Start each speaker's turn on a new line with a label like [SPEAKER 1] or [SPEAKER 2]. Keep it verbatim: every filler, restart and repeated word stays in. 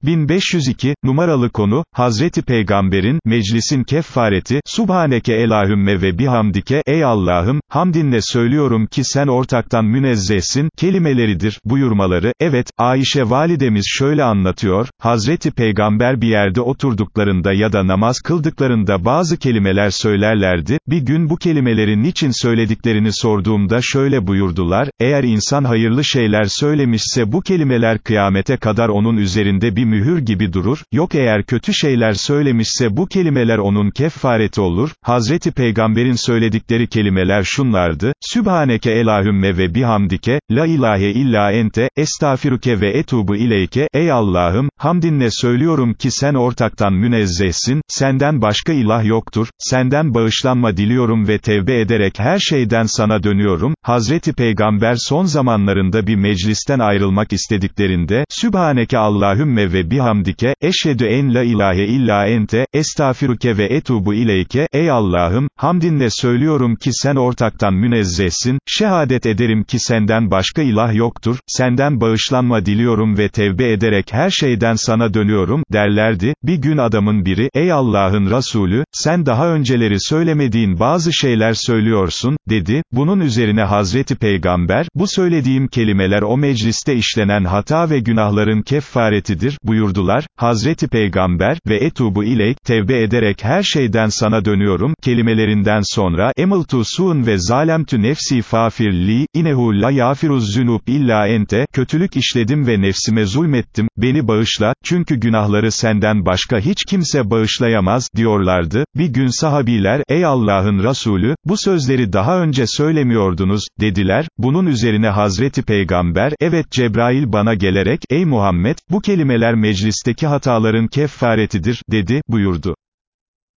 [SPEAKER 1] bin beş yüz iki, numaralı konu, Hazreti Peygamber'in, meclisin keffareti, Subhaneke Elahümme ve bihamdike, ey Allah'ım, hamdinle söylüyorum ki sen ortaktan münezzehsin, kelimeleridir, buyurmaları. Evet, Ayşe validemiz şöyle anlatıyor, Hazreti Peygamber bir yerde oturduklarında ya da namaz kıldıklarında bazı kelimeler söylerlerdi, bir gün bu kelimeleri niçin söylediklerini sorduğumda şöyle buyurdular, eğer insan hayırlı şeyler söylemişse bu kelimeler kıyamete kadar onun üzerinde bir mühür gibi durur, yok eğer kötü şeyler söylemişse bu kelimeler onun keffareti olur. Hazreti Peygamber'in söyledikleri kelimeler şunlardı, Sübhaneke Elahümme ve bihamdike, la ilahe illa ente, estağfiruke ve etubu ileyke, ey Allah'ım, hamdinle söylüyorum ki sen ortaktan münezzehsin, senden başka ilah yoktur, senden bağışlanma diliyorum ve tevbe ederek her şeyden sana dönüyorum. Hazreti Peygamber son zamanlarında bir meclisten ayrılmak istediklerinde, Sübhaneke Allahümme ve bihamdike, eşhedü en la ilahe illa ente, estağfiruke ve etubu ileyke, ey Allah'ım, hamdinle söylüyorum ki sen ortaktan münezzehsin, şehadet ederim ki senden başka ilah yoktur, senden bağışlanma diliyorum ve tevbe ederek her şeyden sana dönüyorum, derlerdi. Bir gün adamın biri, ey Allah'ın Resulü, sen daha önceleri söylemediğin bazı şeyler söylüyorsun, dedi. Bunun üzerine Hazreti Peygamber, bu söylediğim kelimeler o mecliste işlenen hata ve günahların keffaretidir, buyurdular. Hazreti Peygamber, ve etubu ileyk, tevbe ederek her şeyden sana dönüyorum, kelimelerinden sonra, emiltu su'un ve zalemtü nefsi fafirli, inehu la yafiruz zünub illa ente, kötülük işledim ve nefsime zulmettim, beni bağışla, çünkü günahları senden başka hiç kimse bağışlayamaz, diyorlardı. Bir gün sahabiler, ey Allah'ın Resulü, bu sözleri daha önce söylemiyordunuz, dediler. Bunun üzerine Hazreti Peygamber, evet Cebrail bana gelerek, ey Muhammed, bu kelimeler meclisteki hataların keffaretidir, dedi, buyurdu.